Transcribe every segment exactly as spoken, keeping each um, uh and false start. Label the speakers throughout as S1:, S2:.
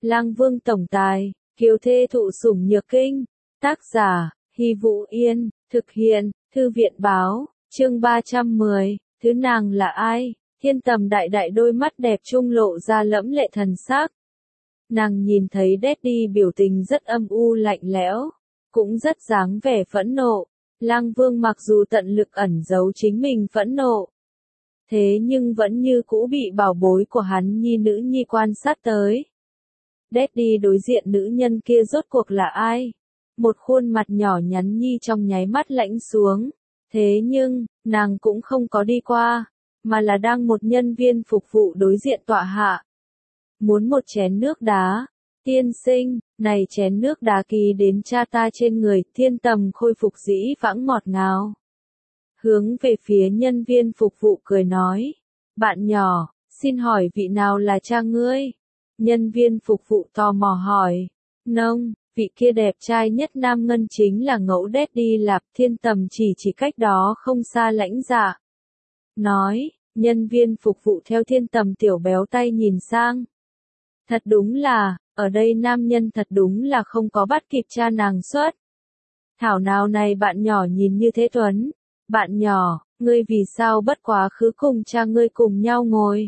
S1: Lang Vương tổng tài, kiều thê thụ sủng nhược kinh. Tác giả, Hy Vũ Yên, thực hiện, Thư viện Báo, chương ba trăm mười, thứ nàng là ai? Thiên Tầm đại đại đôi mắt đẹp trung lộ ra lẫm lệ thần sắc. Nàng nhìn thấy Daddy biểu tình rất âm u lạnh lẽo, cũng rất dáng vẻ phẫn nộ. Lang Vương mặc dù tận lực ẩn giấu chính mình phẫn nộ, thế nhưng vẫn như cũ bị bảo bối của hắn nhi nữ nhi quan sát tới. Daddy đối diện nữ nhân kia rốt cuộc là ai? Một khuôn mặt nhỏ nhắn nhi trong nháy mắt lãnh xuống. Thế nhưng, nàng cũng không có đi qua, mà là đang một nhân viên phục vụ đối diện tọa hạ. Muốn một chén nước đá. Tiên sinh, này chén nước đá ký đến cha ta trên người. Thiên Tầm khôi phục dĩ vãng ngọt ngào. Hướng về phía nhân viên phục vụ cười nói. Bạn nhỏ, xin hỏi vị nào là cha ngươi? Nhân viên phục vụ tò mò hỏi. Nông, vị kia đẹp trai nhất nam ngân chính là ngẫu Daddy Lạp. Thiên Tầm chỉ chỉ cách đó không xa lãnh dạ. Nói, nhân viên phục vụ theo Thiên Tầm tiểu béo tay nhìn sang. Thật đúng là, ở đây nam nhân thật đúng là không có bắt kịp cha nàng xuất. Thảo nào này bạn nhỏ nhìn như thế tuấn. Bạn nhỏ, ngươi vì sao bất quá khứ cùng cha ngươi cùng nhau ngồi?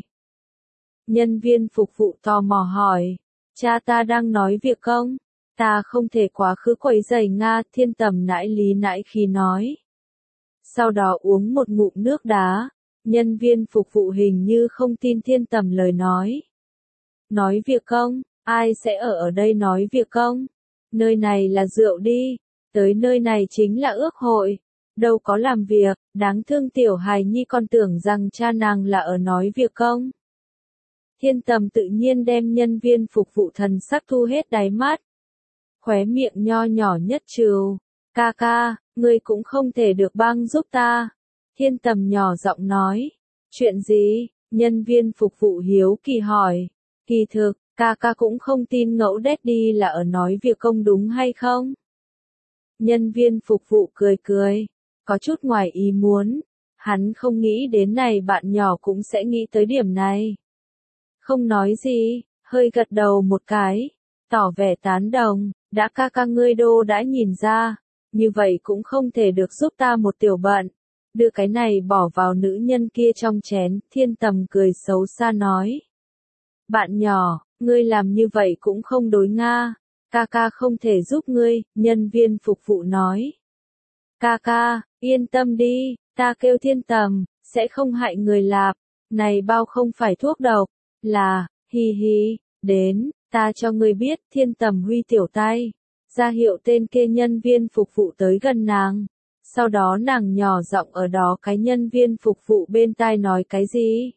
S1: Nhân viên phục vụ tò mò hỏi. Cha ta đang nói việc công. Ta không thể quá khứ quấy rầy Nga. Thiên Tầm nãi lý nãi khí nói. Sau đó uống một ngụm nước đá. Nhân viên phục vụ hình như không tin Thiên Tầm lời nói. Nói việc công, ai sẽ ở ở đây nói việc công? Nơi này là rượu đi, tới nơi này chính là ước hội, đâu có làm việc. Đáng thương tiểu hài nhi còn tưởng rằng cha nàng là ở nói việc công. Thiên Tầm tự nhiên đem nhân viên phục vụ thần sắc thu hết đáy mắt. Khóe miệng nho nhỏ nhất trừ. Ca ca, ngươi cũng không thể được băng giúp ta. Thiên Tầm nhỏ giọng nói. Chuyện gì? Nhân viên phục vụ hiếu kỳ hỏi. Kỳ thực, ca ca cũng không tin ngẫu Daddy là ở nói việc công đúng hay không? Nhân viên phục vụ cười cười. Có chút ngoài ý muốn. Hắn không nghĩ đến này bạn nhỏ cũng sẽ nghĩ tới điểm này. Không nói gì, hơi gật đầu một cái. Tỏ vẻ tán đồng, đã ca ca ngươi đô đã nhìn ra. Như vậy cũng không thể được giúp ta một tiểu bận. Đưa cái này bỏ vào nữ nhân kia trong chén. Thiên Tầm cười xấu xa nói. Bạn nhỏ, ngươi làm như vậy cũng không đối Nga. Ca ca không thể giúp ngươi, nhân viên phục vụ nói. Ca ca, yên tâm đi, ta kêu Thiên Tầm, sẽ không hại người Lạp. Này bao không phải thuốc độc, là, hi hi, đến, ta cho ngươi biết. Thiên Tầm huy tiểu tay, ra hiệu tên kia nhân viên phục vụ tới gần nàng. Sau đó nàng nhỏ giọng ở đó cái nhân viên phục vụ bên tai nói cái gì?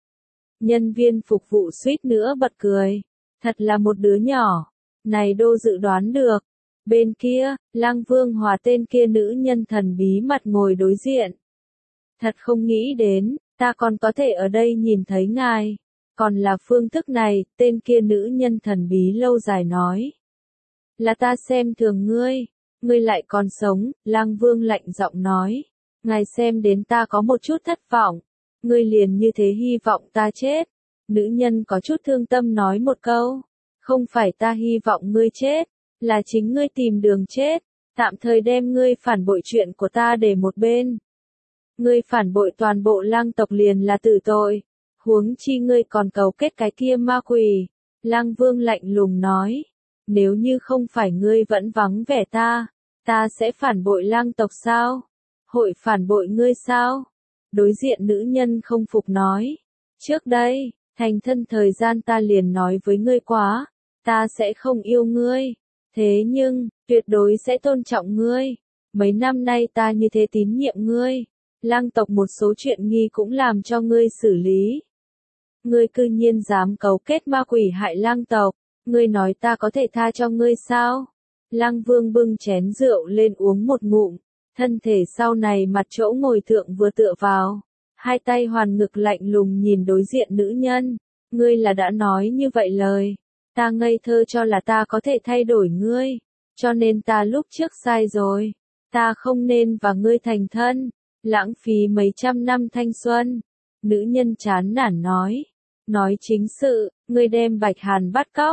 S1: Nhân viên phục vụ suýt nữa bật cười. Thật là một đứa nhỏ. Này đô dự đoán được. Bên kia, Lang Vương hòa tên kia nữ nhân thần bí mặt ngồi đối diện. Thật không nghĩ đến, ta còn có thể ở đây nhìn thấy ngài. Còn là phương thức này, tên kia nữ nhân thần bí lâu dài nói. Là ta xem thường ngươi. Ngươi lại còn sống, Lang Vương lạnh giọng nói. Ngài xem đến ta có một chút thất vọng. Ngươi liền như thế hy vọng ta chết. Nữ nhân có chút thương tâm nói một câu. Không phải ta hy vọng ngươi chết, là chính ngươi tìm đường chết. Tạm thời đem ngươi phản bội chuyện của ta để một bên. Ngươi phản bội toàn bộ Lang tộc liền là tử tội. Huống chi ngươi còn cấu kết cái kia ma quỷ. Lang Vương lạnh lùng nói. Nếu như không phải ngươi vẫn vắng vẻ ta, ta sẽ phản bội Lang tộc sao? Hội phản bội ngươi sao? Đối diện nữ nhân không phục nói. Trước đây, thành thân thời gian ta liền nói với ngươi quá. Ta sẽ không yêu ngươi. Thế nhưng, tuyệt đối sẽ tôn trọng ngươi. Mấy năm nay ta như thế tín nhiệm ngươi. Lang tộc một số chuyện nghi cũng làm cho ngươi xử lý. Ngươi cư nhiên dám cấu kết ma quỷ hại Lang tộc. Ngươi nói ta có thể tha cho ngươi sao? Lang Vương bưng chén rượu lên uống một ngụm. Thân thể sau này mặt chỗ ngồi thượng vừa tựa vào. Hai tay hoàn ngực lạnh lùng nhìn đối diện nữ nhân. Ngươi là đã nói như vậy lời. Ta ngây thơ cho là ta có thể thay đổi ngươi. Cho nên ta lúc trước sai rồi. Ta không nên và ngươi thành thân. Lãng phí mấy trăm năm thanh xuân. Nữ nhân chán nản nói. Nói chính sự, ngươi đem Bạch Hàn bắt cóc.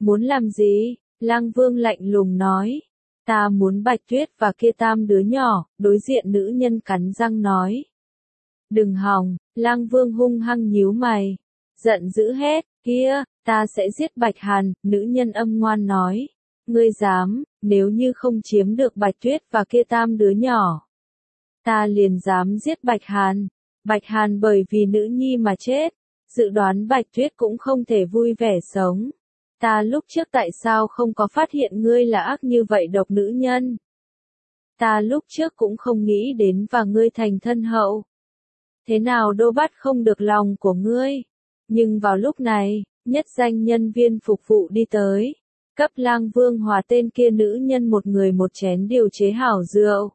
S1: Muốn làm gì? Lang Vương lạnh lùng nói. Ta muốn Bạch Tuyết và kia tam đứa nhỏ, đối diện nữ nhân cắn răng nói. Đừng hòng, Lang Vương hung hăng nhíu mày. Giận dữ hét, kia, ta sẽ giết Bạch Hàn, nữ nhân âm ngoan nói. Ngươi dám, nếu như không chiếm được Bạch Tuyết và kia tam đứa nhỏ. Ta liền dám giết Bạch Hàn. Bạch Hàn bởi vì nữ nhi mà chết. Dự đoán Bạch Tuyết cũng không thể vui vẻ sống. Ta lúc trước tại sao không có phát hiện ngươi là ác như vậy độc nữ nhân? Ta lúc trước cũng không nghĩ đến và ngươi thành thân hậu. Thế nào đô bắt không được lòng của ngươi? Nhưng vào lúc này, nhất danh nhân viên phục vụ đi tới. Cấp Lang Vương hòa tên kia nữ nhân một người một chén điều chế hảo rượu.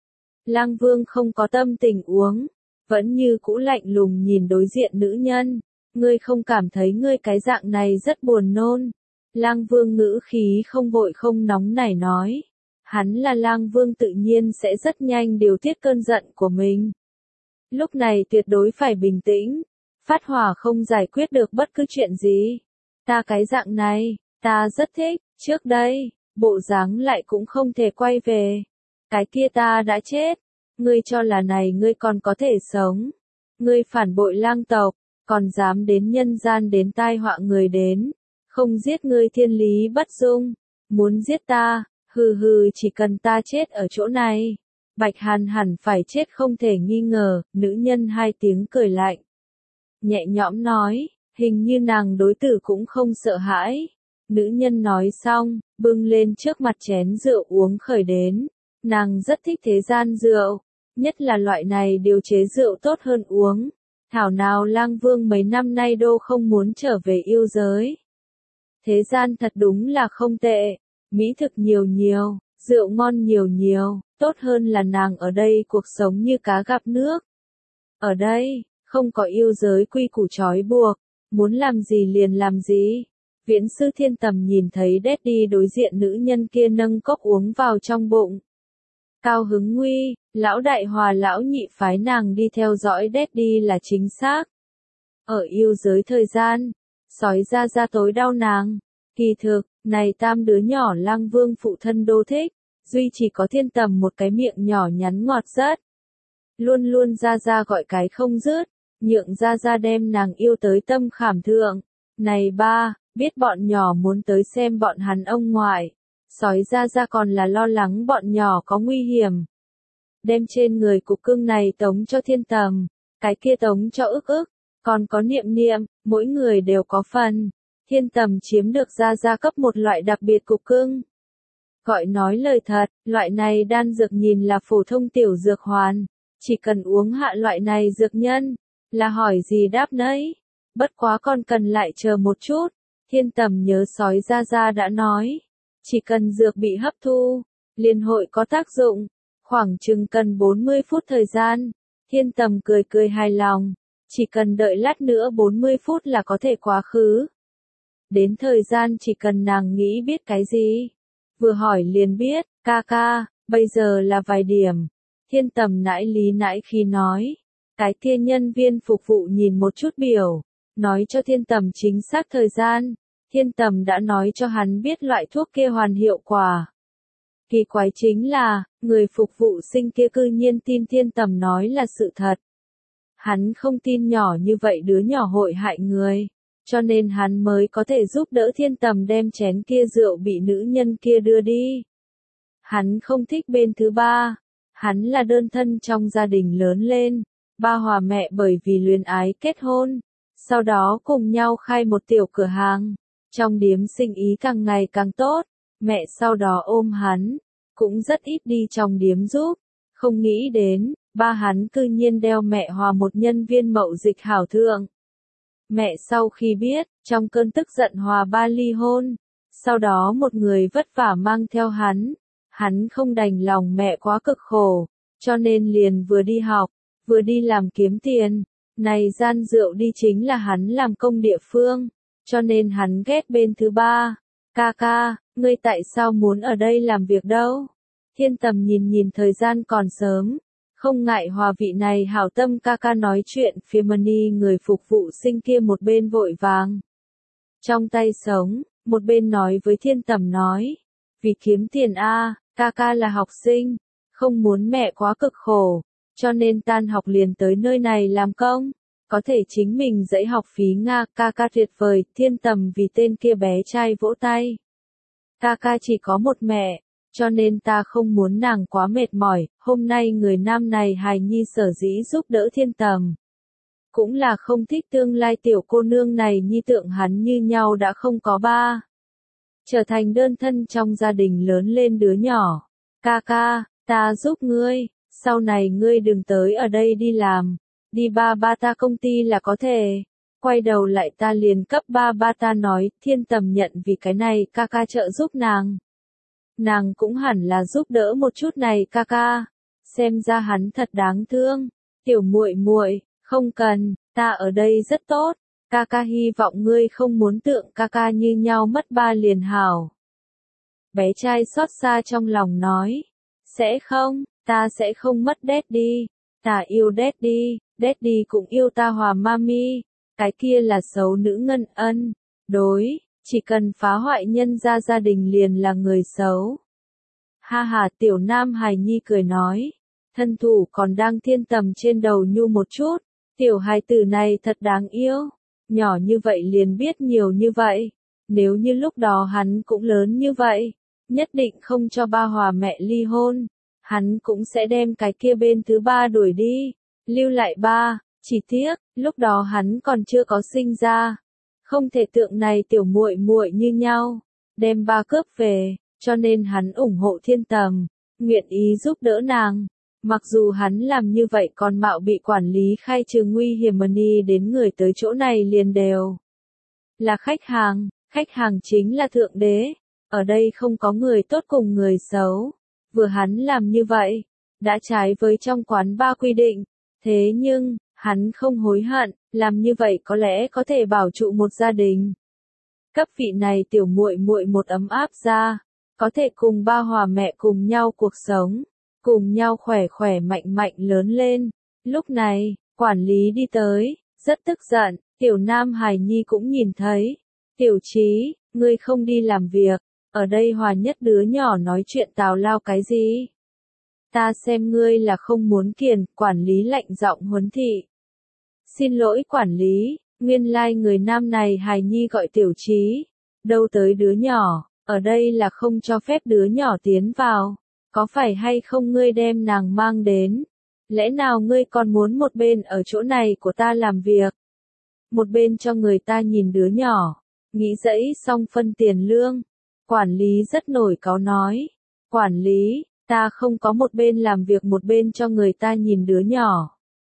S1: Lang Vương không có tâm tình uống. Vẫn như cũ lạnh lùng nhìn đối diện nữ nhân. Ngươi không cảm thấy ngươi cái dạng này rất buồn nôn. Lang Vương ngữ khí không vội không nóng nảy nói. Hắn là Lang Vương tự nhiên sẽ rất nhanh điều tiết cơn giận của mình. Lúc này tuyệt đối phải bình tĩnh. Phát hỏa không giải quyết được bất cứ chuyện gì. Ta cái dạng này, ta rất thích, trước đây, bộ dáng lại cũng không thể quay về. Cái kia ta đã chết. Ngươi cho là này ngươi còn có thể sống. Ngươi phản bội Lang tộc, còn dám đến nhân gian đến tai họa người đến. Không giết ngươi thiên lý bất dung. Muốn giết ta, hừ hừ chỉ cần ta chết ở chỗ này. Bạch Hàn hẳn phải chết không thể nghi ngờ, nữ nhân hai tiếng cười lạnh. Nhẹ nhõm nói, hình như nàng đối tử cũng không sợ hãi. Nữ nhân nói xong, bưng lên trước mặt chén rượu uống khởi đến. Nàng rất thích thế gian rượu, nhất là loại này điều chế rượu tốt hơn uống. Thảo nào Lang Vương mấy năm nay đô không muốn trở về yêu giới. Thế gian thật đúng là không tệ, mỹ thực nhiều nhiều, rượu ngon nhiều nhiều, tốt hơn là nàng ở đây cuộc sống như cá gặp nước. Ở đây, không có yêu giới quy củ trói buộc, muốn làm gì liền làm gì. Viễn sư Thiên Tầm nhìn thấy Daddy đối diện nữ nhân kia nâng cốc uống vào trong bụng. Cao hứng nguy, lão đại hòa lão nhị phái nàng đi theo dõi Daddy là chính xác. Ở yêu giới thời gian, sói ra ra tối đau nàng. Kỳ thực, này tam đứa nhỏ Lang Vương phụ thân đô thích, duy chỉ có Thiên Tầm một cái miệng nhỏ nhắn ngọt rất. Luôn luôn ra ra gọi cái không dứt, nhượng ra ra đem nàng yêu tới tâm khảm thượng. Này ba, biết bọn nhỏ muốn tới xem bọn hắn ông ngoại. Sói ra ra còn là lo lắng bọn nhỏ có nguy hiểm. Đem trên người cục cưng này tống cho Thiên Tầm, cái kia tống cho ức ức, còn có niệm niệm, mỗi người đều có phần. Thiên Tầm chiếm được ra ra cấp một loại đặc biệt cục cưng. Gọi nói lời thật, loại này đan dược nhìn là phổ thông tiểu dược hoàn. Chỉ cần uống hạ loại này dược nhân, là hỏi gì đáp nấy. Bất quá còn cần lại chờ một chút. Thiên Tầm nhớ sói ra ra đã nói. Chỉ cần dược bị hấp thu, liền hội có tác dụng. Khoảng chừng cần bốn mươi phút thời gian. Thiên Tầm cười cười hài lòng. Chỉ cần đợi lát nữa bốn mươi phút là có thể quá khứ. Đến thời gian chỉ cần nàng nghĩ biết cái gì. Vừa hỏi liền biết, ca ca, bây giờ là vài điểm. Thiên Tầm nãi lý nãi khi nói. Cái kia nhân viên phục vụ nhìn một chút biểu. Nói cho Thiên Tầm chính xác thời gian. Thiên Tầm đã nói cho hắn biết loại thuốc kia hoàn hiệu quả. Kỳ quái chính là, người phục vụ sinh kia cư nhiên tin Thiên Tầm nói là sự thật. Hắn không tin nhỏ như vậy đứa nhỏ hội hại người. Cho nên hắn mới có thể giúp đỡ Thiên Tầm đem chén kia rượu bị nữ nhân kia đưa đi. Hắn không thích bên thứ ba. Hắn là đơn thân trong gia đình lớn lên. Ba hòa mẹ bởi vì luyến ái kết hôn. Sau đó cùng nhau khai một tiểu cửa hàng. Trong điếm sinh ý càng ngày càng tốt. Mẹ sau đó ôm hắn. Cũng rất ít đi trong điếm giúp. Không nghĩ đến, ba hắn cư nhiên đeo mẹ hòa một nhân viên mậu dịch hảo thượng. Mẹ sau khi biết, trong cơn tức giận hòa ba ly hôn. Sau đó một người vất vả mang theo hắn. Hắn không đành lòng mẹ quá cực khổ. Cho nên liền vừa đi học, vừa đi làm kiếm tiền. Này gian rượu đi chính là hắn làm công địa phương. Cho nên hắn ghét bên thứ ba. Ca ca, ngươi tại sao muốn ở đây làm việc đâu? Thiên Tầm nhìn nhìn thời gian còn sớm. Không ngại hòa vị này hảo tâm ca ca nói chuyện phía Mani người phục vụ sinh kia một bên vội vàng. Trong tay sống, một bên nói với Thiên Tầm nói, vì kiếm tiền a, ca ca là học sinh, không muốn mẹ quá cực khổ, cho nên tan học liền tới nơi này làm công, có thể chính mình dạy học phí Nga, ca ca tuyệt vời. Thiên Tầm vì tên kia bé trai vỗ tay. Ca ca chỉ có một mẹ, cho nên ta không muốn nàng quá mệt mỏi, hôm nay người nam này hài nhi sở dĩ giúp đỡ Thiên Tầm. Cũng là không thích tương lai tiểu cô nương này nhi tượng hắn như nhau đã không có ba. Trở thành đơn thân trong gia đình lớn lên đứa nhỏ. Ca ca, ta giúp ngươi, sau này ngươi đừng tới ở đây đi làm, đi ba ba ta công ty là có thể. Quay đầu lại ta liền cấp ba ba ta nói, Thiên Tầm nhận vì cái này ca ca trợ giúp nàng. Nàng cũng hẳn là giúp đỡ một chút này ca ca. Xem ra hắn thật đáng thương. Tiểu muội muội, không cần, ta ở đây rất tốt. Ca ca hy vọng ngươi không muốn tượng ca ca như nhau mất ba liền hảo. Bé trai xót xa trong lòng nói. Sẽ không, ta sẽ không mất Daddy. Ta yêu Daddy, Daddy cũng yêu ta hòa mami. Cái kia là xấu nữ ngân ân. Đối, chỉ cần phá hoại nhân gia gia đình liền là người xấu. Ha ha, tiểu nam hài nhi cười nói. Thân thủ còn đang Thiên Tầm trên đầu nhu một chút. Tiểu hài tử này thật đáng yêu. Nhỏ như vậy liền biết nhiều như vậy. Nếu như lúc đó hắn cũng lớn như vậy, nhất định không cho ba hòa mẹ ly hôn. Hắn cũng sẽ đem cái kia bên thứ ba đuổi đi, lưu lại ba. Chỉ tiếc, lúc đó hắn còn chưa có sinh ra. Không thể tượng này tiểu muội muội như nhau, đem ba cướp về, cho nên hắn ủng hộ Thiên Tầm, nguyện ý giúp đỡ nàng. Mặc dù hắn làm như vậy còn mạo bị quản lý khai trừ nguy hiểm money đến người tới chỗ này liền đều là khách hàng, khách hàng chính là thượng đế. Ở đây không có người tốt cùng người xấu. Vừa hắn làm như vậy, đã trái với trong quán ba quy định. Thế nhưng, hắn không hối hận, làm như vậy có lẽ có thể bảo trụ một gia đình. Cấp vị này tiểu muội muội một ấm áp ra, có thể cùng ba hòa mẹ cùng nhau cuộc sống, cùng nhau khỏe khỏe mạnh mạnh lớn lên. Lúc này, quản lý đi tới, rất tức giận, tiểu nam hài nhi cũng nhìn thấy. Tiểu Trí, ngươi không đi làm việc, ở đây hòa nhất đứa nhỏ nói chuyện tào lao cái gì? Ta xem ngươi là không muốn kiền, quản lý lạnh giọng huấn thị. Xin lỗi quản lý, nguyên lai like người nam này hài nhi gọi Tiểu Trí. Đâu tới đứa nhỏ, ở đây là không cho phép đứa nhỏ tiến vào. Có phải hay không ngươi đem nàng mang đến? Lẽ nào ngươi còn muốn một bên ở chỗ này của ta làm việc? Một bên cho người ta nhìn đứa nhỏ, nghĩ dẫy xong phân tiền lương. Quản lý rất nổi cáu nói. Quản lý, ta không có một bên làm việc một bên cho người ta nhìn đứa nhỏ.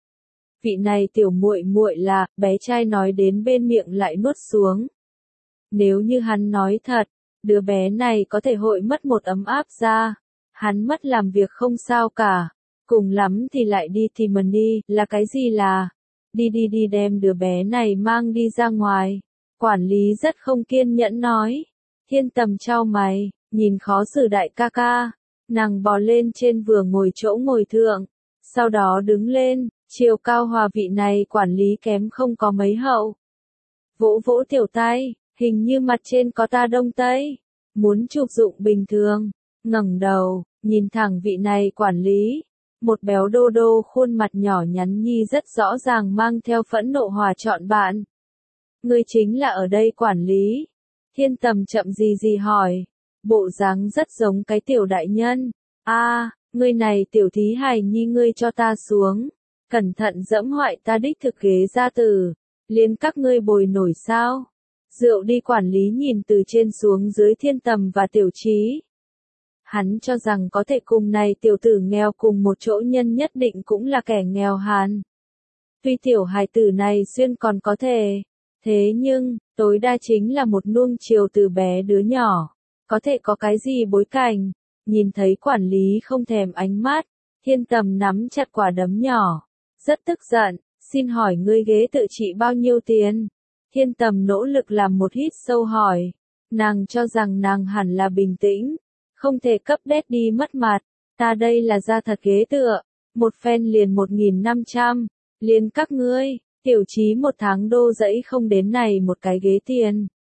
S1: Vị này tiểu muội muội là, bé trai nói đến bên miệng lại nuốt xuống. Nếu như hắn nói thật, đứa bé này có thể hội mất một ấm áp ra. Hắn mất làm việc không sao cả. Cùng lắm thì lại đi tìm money, là cái gì là? Đi đi đi đem đứa bé này mang đi ra ngoài. Quản lý rất không kiên nhẫn nói. Thiên Tầm trao mày, nhìn khó xử đại ca ca. Nàng bò lên trên vừa ngồi chỗ ngồi thượng. Sau đó đứng lên, chiều cao hòa vị này quản lý kém không có mấy hậu. Vỗ vỗ tiểu tay, hình như mặt trên có ta đông tây. Muốn chụp dụng bình thường. Ngẩng đầu, nhìn thẳng vị này quản lý. Một béo đô đô khuôn mặt nhỏ nhắn nhi rất rõ ràng mang theo phẫn nộ hòa chọn bạn. Ngươi chính là ở đây quản lý. Thiên Tầm chậm gì gì hỏi. Bộ dáng rất giống cái tiểu đại nhân. A, à, ngươi này tiểu thí hài nhi ngươi cho ta xuống. Cẩn thận dẫm hoại ta đích thực ghế gia tử. Liên các ngươi bồi nổi sao. Rượu đi quản lý nhìn từ trên xuống dưới Thiên Tầm và Tiểu Trí. Hắn cho rằng có thể cùng này tiểu tử nghèo cùng một chỗ nhân nhất định cũng là kẻ nghèo hàn. Tuy tiểu hài tử này xuyên còn có thể. Thế nhưng, tối đa chính là một nuông chiều từ bé đứa nhỏ. Có thể có cái gì bối cảnh. Nhìn thấy quản lý không thèm ánh mắt. Thiên Tầm nắm chặt quả đấm nhỏ. Rất tức giận. Xin hỏi ngươi ghế tự trị bao nhiêu tiền? Thiên Tầm nỗ lực làm một hít sâu hỏi. Nàng cho rằng nàng hẳn là bình tĩnh. Không thể cấp Daddy mất mặt. Ta đây là ra thật ghế tựa. Một phen liền một nghìn năm trăm. Liền các ngươi. Tiểu Trí một tháng đô dẫy không đến này một cái ghế tiền.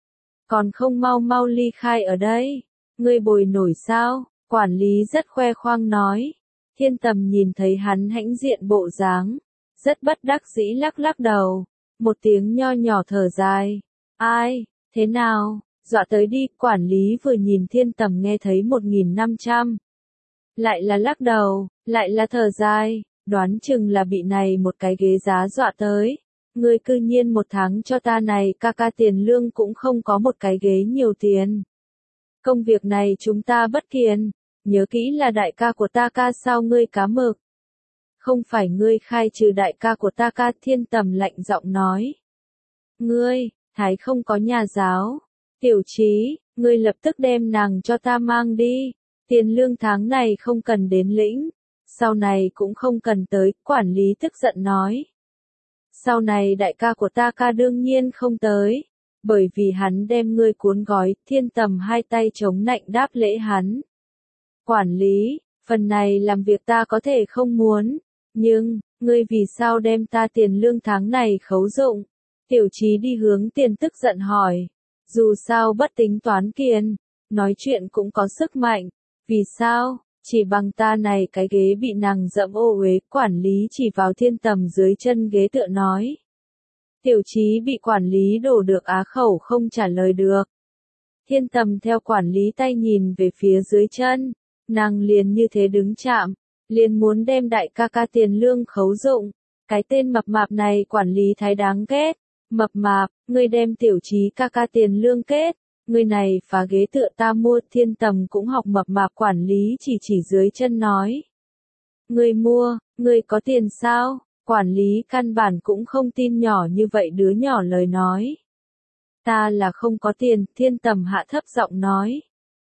S1: còn không mau mau ly khai ở đây, ngươi bồi nổi sao? Quản lý rất khoe khoang nói. Thiên Tầm nhìn thấy hắn hãnh diện bộ dáng, rất bất đắc dĩ lắc lắc đầu, một tiếng nho nhỏ thở dài. Ai, thế nào, dọa tới đi, quản lý vừa nhìn Thiên Tầm nghe thấy một nghìn năm trăm. Lại là lắc đầu, lại là thở dài, đoán chừng là bị này một cái ghế giá dọa tới. Ngươi cư nhiên một tháng cho ta này ca ca tiền lương cũng không có một cái ghế nhiều tiền. Công việc này chúng ta bất kiền, nhớ kỹ là đại ca của ta ca sao ngươi cá mực. Không phải ngươi khai trừ đại ca của ta ca. Thiên Tầm lạnh giọng nói. Ngươi, thái không có nhà giáo. Tiểu Trí, ngươi lập tức đem nàng cho ta mang đi. Tiền lương tháng này không cần đến lĩnh. Sau này cũng không cần tới, quản lý tức giận nói. Sau này đại ca của ta ca đương nhiên không tới. Bởi vì hắn đem ngươi cuốn gói. Thiên Tầm hai tay chống nạnh đáp lễ hắn. Quản lý, phần này làm việc ta có thể không muốn. Nhưng, ngươi vì sao đem ta tiền lương tháng này khấu dụng? Tiểu Trí đi hướng tiền tức giận hỏi. Dù sao bất tính toán kiền, nói chuyện cũng có sức mạnh. Vì sao? Chỉ bằng ta này cái ghế bị nàng dẫm ô uế. Quản lý chỉ vào Thiên Tầm dưới chân ghế tựa nói. Tiểu Trí bị quản lý đổ được á khẩu không trả lời được. Thiên Tầm theo quản lý tay nhìn về phía dưới chân. Nàng liền như thế đứng chạm, liền muốn đem đại ca ca tiền lương khấu dụng. Cái tên mập mạp này quản lý thái đáng ghét. Mập mạp, ngươi đem Tiểu Trí ca ca tiền lương kết. Ngươi này phá ghế tựa ta mua. Thiên Tầm cũng học mập mạp. Quản lý chỉ chỉ dưới chân nói. Ngươi mua, ngươi có tiền sao? Quản lý căn bản cũng không tin nhỏ như vậy đứa nhỏ lời nói. Ta là không có tiền. Thiên Tầm hạ thấp giọng nói.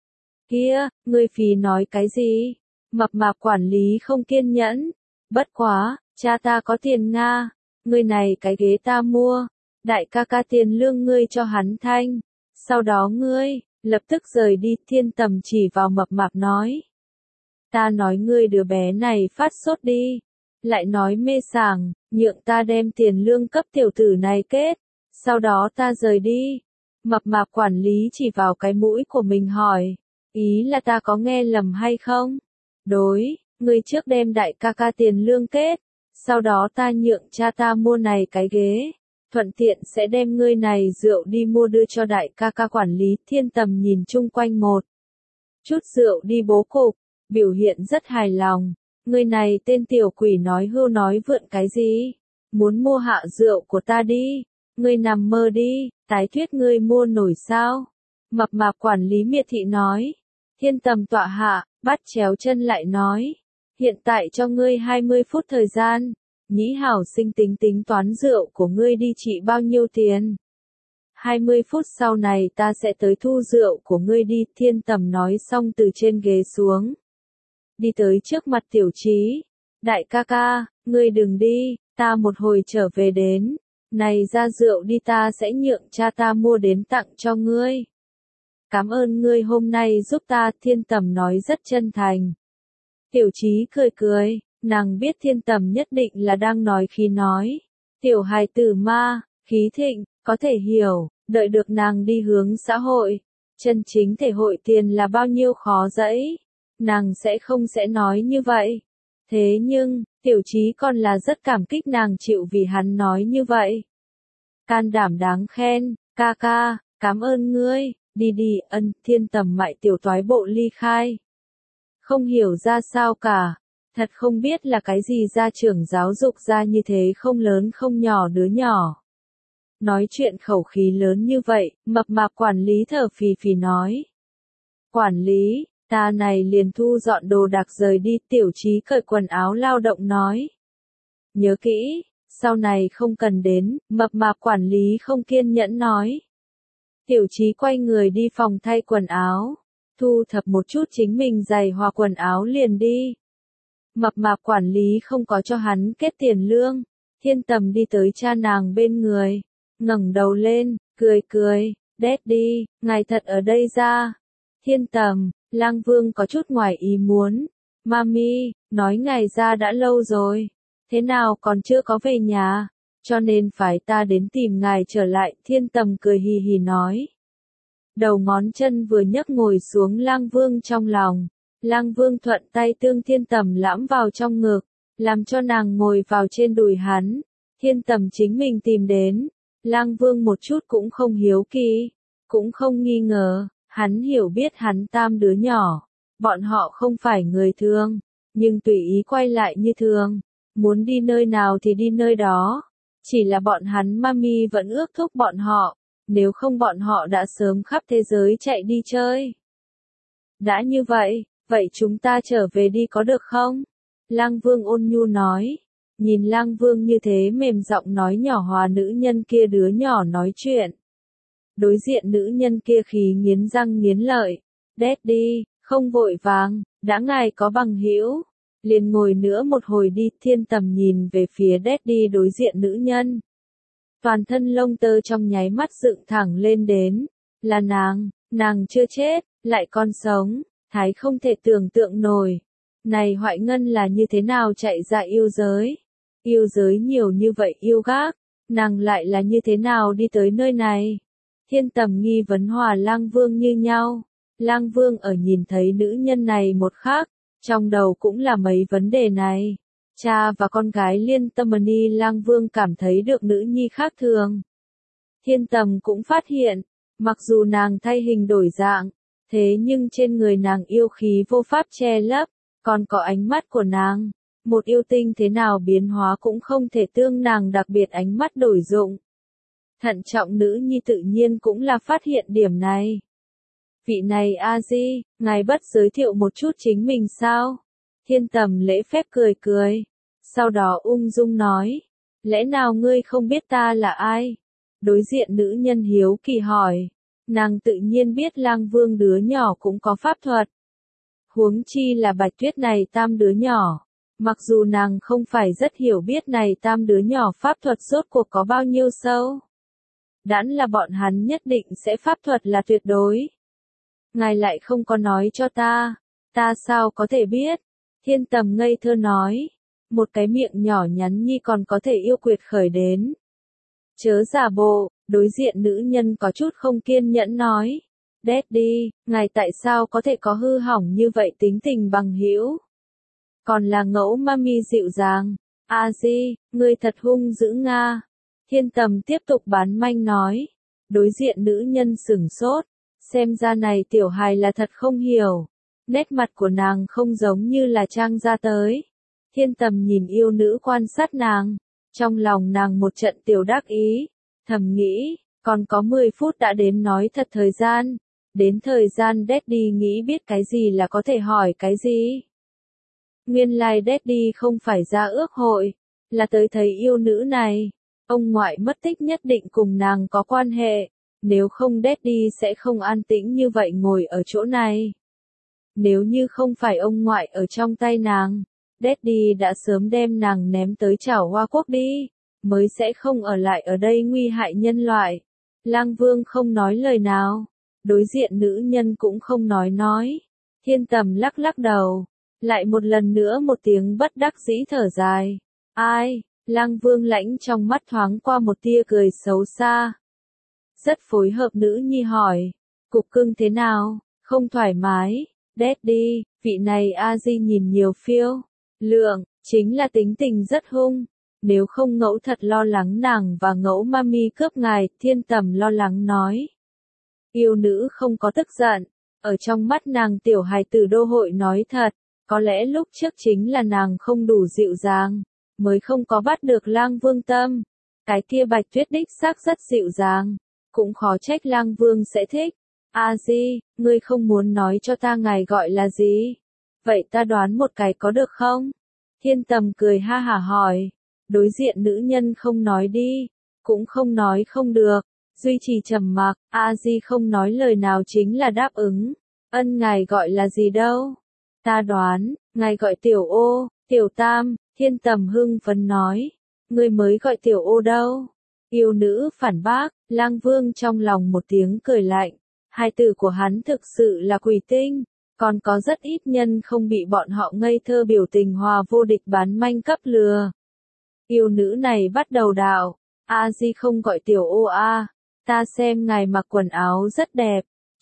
S1: Kia, ngươi phì nói cái gì? Mập mạp quản lý không kiên nhẫn. Bất quá, cha ta có tiền Nga. Ngươi này cái ghế ta mua. Đại ca ca tiền lương ngươi cho hắn thanh. Sau đó ngươi, lập tức rời đi. Thiên Tầm chỉ vào mập mạp nói. Ta nói ngươi đứa bé này phát sốt đi. Lại nói mê sảng, nhượng ta đem tiền lương cấp tiểu tử này kết. Sau đó ta rời đi. Mập mạp quản lý chỉ vào cái mũi của mình hỏi. Ý là ta có nghe lầm hay không? Đối, ngươi trước đem đại ca ca tiền lương kết. Sau đó ta nhượng cha ta mua này cái ghế. Thuận tiện sẽ đem ngươi này rượu đi mua đưa cho đại ca ca. Quản lý. Thiên Tầm nhìn chung quanh một chút rượu đi bố cục, biểu hiện rất hài lòng. Ngươi này tên tiểu quỷ nói hưu nói vượn cái gì? Muốn mua hạ rượu của ta đi. Ngươi nằm mơ đi, tái thuyết ngươi mua nổi sao? Mập mạp quản lý miệt thị nói. Thiên Tầm tọa hạ, bắt chéo chân lại nói. Hiện tại cho ngươi hai mươi phút thời gian. Nhĩ hảo sinh tính tính toán rượu của ngươi đi trị bao nhiêu tiền. hai mươi phút sau này ta sẽ tới thu rượu của ngươi đi. Thiên Tầm nói xong từ trên ghế xuống. Đi tới trước mặt Tiểu Trí. Đại ca ca, ngươi đừng đi, ta một hồi trở về đến. Này ra rượu đi ta sẽ nhượng cha ta mua đến tặng cho ngươi. Cảm ơn ngươi hôm nay giúp ta. Thiên Tầm nói rất chân thành. Tiểu Trí cười cười, nàng biết Thiên Tầm nhất định là đang nói khí nói. Tiểu hài tử ma, khí thịnh, có thể hiểu, đợi được nàng đi hướng xã hội. Chân chính thể hội tiền là bao nhiêu khó dẫy. Nàng sẽ không sẽ nói như vậy. Thế nhưng, Tiểu Trí còn là rất cảm kích nàng chịu vì hắn nói như vậy. Can đảm đáng khen, ca ca, cảm ơn ngươi, đi đi. Ân. Thiên Tầm mại tiểu toái bộ ly khai. Không hiểu ra sao cả. Thật không biết là cái gì gia trưởng giáo dục ra như thế không lớn không nhỏ đứa nhỏ. Nói chuyện khẩu khí lớn như vậy. Mập mạp quản lý thở phì phì nói. Quản lý, ta này liền thu dọn đồ đạc rời đi. Tiểu Trí cởi quần áo lao động nói. Nhớ kỹ, sau này không cần đến. Mập mạp quản lý không kiên nhẫn nói. Tiểu Trí quay người đi phòng thay quần áo. Thu thập một chút chính mình giày hòa quần áo liền đi. Mập mạp quản lý không có cho hắn kết tiền lương. Thiên Tầm đi tới cha nàng bên người. Ngẩng đầu lên, cười cười. Daddy, ngài thật ở đây ra. Thiên Tầm, Lang Vương có chút ngoài ý muốn. Mami, nói ngài ra đã lâu rồi. Thế nào còn chưa có về nhà? Cho nên phải ta đến tìm ngài trở lại. Thiên Tầm cười hì hì nói. đầu ngón chân vừa nhấc ngồi xuống Lang Vương trong lòng. Lang Vương thuận tay tương Thiên Tầm lãm vào trong ngực, làm cho nàng ngồi vào trên đùi hắn. Thiên Tầm chính mình tìm đến, Lang Vương một chút cũng không hiếu kỳ, cũng không nghi ngờ, hắn hiểu biết hắn tam đứa nhỏ, bọn họ không phải người thường, nhưng tùy ý quay lại như thường, muốn đi nơi nào thì đi nơi đó, chỉ là bọn hắn mami vẫn ước thúc bọn họ, nếu không bọn họ đã sớm khắp thế giới chạy đi chơi. Đã như vậy, vậy chúng ta trở về đi có được không? Lang Vương ôn nhu nói. Nhìn Lang Vương như thế mềm giọng nói nhỏ hòa nữ nhân kia đứa nhỏ nói chuyện. Đối diện nữ nhân kia khí nghiến răng nghiến lợi. Daddy, không vội vàng, đã ngài có bằng hữu, liền ngồi nữa một hồi đi. Thiên Tầm nhìn về phía Daddy đối diện nữ nhân. Toàn thân lông tơ trong nháy mắt dựng thẳng lên đến. Là nàng, nàng chưa chết, lại còn sống, Thái không thể tưởng tượng nổi. Này Hoại Ngân là như thế nào chạy ra yêu giới? Yêu giới nhiều như vậy yêu gác, nàng lại là như thế nào đi tới nơi này? Thiên Tầm nghi vấn hòa Lang Vương như nhau. Lang Vương ở nhìn thấy nữ nhân này một khắc, trong đầu cũng là mấy vấn đề này. Cha và con gái liên tâm ni Lang Vương cảm thấy được nữ nhi khác thường. Thiên Tầm cũng phát hiện, mặc dù nàng thay hình đổi dạng, thế nhưng trên người nàng yêu khí vô pháp che lấp, còn có ánh mắt của nàng. Một yêu tinh thế nào biến hóa cũng không thể tương nàng đặc biệt ánh mắt đổi dụng. Thận trọng nữ nhi tự nhiên cũng là phát hiện điểm này. Vị này A-di, ngài bất giới thiệu một chút chính mình sao? Thiên Tầm lễ phép cười cười. Sau đó ung dung nói. Lẽ nào ngươi không biết ta là ai? Đối diện nữ nhân hiếu kỳ hỏi. Nàng tự nhiên biết Lang Vương đứa nhỏ cũng có pháp thuật. Huống chi là Bạch Tuyết này tam đứa nhỏ. Mặc dù nàng không phải rất hiểu biết này tam đứa nhỏ pháp thuật rốt cuộc có bao nhiêu sâu. Đãn là bọn hắn nhất định sẽ pháp thuật là tuyệt đối. Ngài lại không có nói cho ta, ta sao có thể biết? Thiên Tầm ngây thơ nói, một cái miệng nhỏ nhắn nhi còn có thể yêu quyệt khởi đến. Chớ giả bộ, đối diện nữ nhân có chút không kiên nhẫn nói. Daddy, ngài tại sao có thể có hư hỏng như vậy tính tình bằng hữu? Còn là ngẫu mami dịu dàng. A-di, ngươi thật hung dữ Nga. Thiên Tầm tiếp tục bán manh nói. Đối diện nữ nhân sửng sốt. Xem ra này tiểu hài là thật không hiểu. Nét mặt của nàng không giống như là trang ra tới. Thiên Tầm nhìn yêu nữ quan sát nàng. Trong lòng nàng một trận tiểu đắc ý. Thầm nghĩ, còn có mười phút đã đến nói thật thời gian. Đến thời gian Daddy nghĩ biết cái gì là có thể hỏi cái gì. Nguyên lai like Daddy không phải ra ước hội, là tới thấy yêu nữ này. Ông ngoại mất tích nhất định cùng nàng có quan hệ, nếu không Daddy sẽ không an tĩnh như vậy ngồi ở chỗ này. Nếu như không phải ông ngoại ở trong tay nàng, Daddy đã sớm đem nàng ném tới Chảo Hoa Quốc đi, mới sẽ không ở lại ở đây nguy hại nhân loại. Lang Vương không nói lời nào, đối diện nữ nhân cũng không nói nói. Thiên Tầm lắc lắc đầu. Lại một lần nữa một tiếng bất đắc dĩ thở dài. Ai? Lang Vương lãnh trong mắt thoáng qua một tia cười xấu xa. Rất phối hợp nữ nhi hỏi. Cục cưng thế nào? Không thoải mái. Daddy, vị này A-di nhìn nhiều phiêu. Lượng, chính là tính tình rất hung. Nếu không ngẫu thật lo lắng nàng và ngẫu mami cướp ngài. Thiên Tầm lo lắng nói. Yêu nữ không có tức giận. Ở trong mắt nàng tiểu hài tử đô hội nói thật. Có lẽ lúc trước chính là nàng không đủ dịu dàng, mới không có bắt được Lang Vương tâm. Cái kia Bạch Tuyết đích xác rất dịu dàng, cũng khó trách Lang Vương sẽ thích. A-di, ngươi không muốn nói cho ta ngài gọi là gì? Vậy ta đoán một cái có được không? Thiên Tầm cười ha hả hỏi. Đối diện nữ nhân không nói đi, cũng không nói không được, duy trì trầm mặc. A-di không nói lời nào chính là đáp ứng. Ân ngài gọi là gì đâu? Ta đoán, ngài gọi tiểu ô, tiểu tam. Thiên Tầm hưng phấn nói. Ngươi mới gọi tiểu ô đâu? Yêu nữ phản bác. Lang Vương trong lòng một tiếng cười lạnh. Hai từ của hắn thực sự là quỷ tinh. Còn có rất ít nhân không bị bọn họ ngây thơ biểu tình hòa vô địch bán manh cấp lừa. Yêu nữ này bắt đầu đạo. A-di không gọi tiểu ô a. Ta xem ngài mặc quần áo rất đẹp.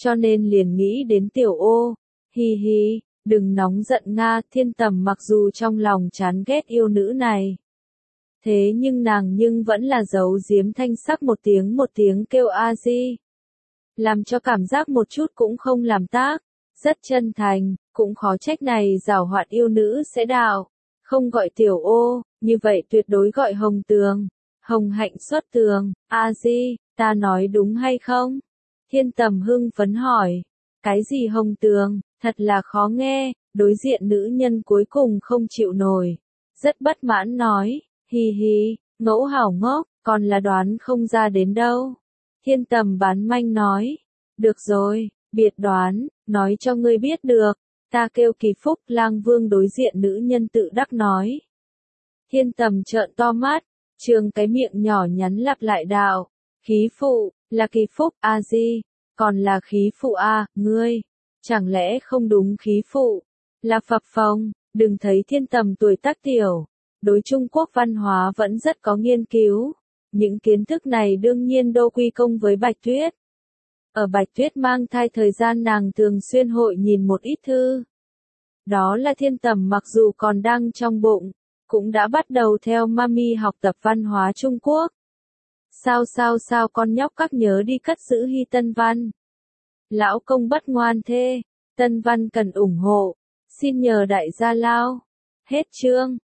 S1: cho nên liền nghĩ đến tiểu ô. Hi hi, đừng nóng giận Nga, Thiên Tầm mặc dù trong lòng chán ghét yêu nữ này. Thế nhưng nàng nhưng vẫn là giấu giếm thanh sắc một tiếng một tiếng kêu a di. Làm cho cảm giác một chút cũng không làm tác, rất chân thành, cũng khó trách này giảo hoạt yêu nữ sẽ đạo. Không gọi tiểu ô, như vậy tuyệt đối gọi hồng tường. Hồng hạnh xuất tường, a di, ta nói đúng hay không? Thiên Tầm hưng phấn hỏi, cái gì hồng tường, thật là khó nghe, đối diện nữ nhân cuối cùng không chịu nổi. Rất bất mãn nói, hi hi, ngẫu hảo ngốc, còn là đoán không ra đến đâu. Thiên Tầm bán manh nói, được rồi, biệt đoán, nói cho ngươi biết được, ta kêu Kỳ Phúc. Lang Vương đối diện nữ nhân tự đắc nói. Thiên Tầm trợn to mắt, trường cái miệng nhỏ nhắn lặp lại đạo, khí phụ, là Kỳ Phúc a di, còn là khí phụ a, ngươi, chẳng lẽ không đúng khí phụ, là phập phồng. Đừng thấy Thiên Tầm tuổi tác tiểu, đối Trung Quốc văn hóa vẫn rất có nghiên cứu, những kiến thức này đương nhiên đô quy công với Bạch Tuyết. Ở Bạch Tuyết mang thai thời gian nàng thường xuyên hội nhìn một ít thư. Đó là Thiên Tầm mặc dù còn đang trong bụng, cũng đã bắt đầu theo mami học tập văn hóa Trung Quốc. Sao sao sao con nhóc các nhớ đi cất giữ Hy Tân Văn. Lão công bất ngoan thế, Tân Văn cần ủng hộ, xin nhờ đại gia lao. Hết chương.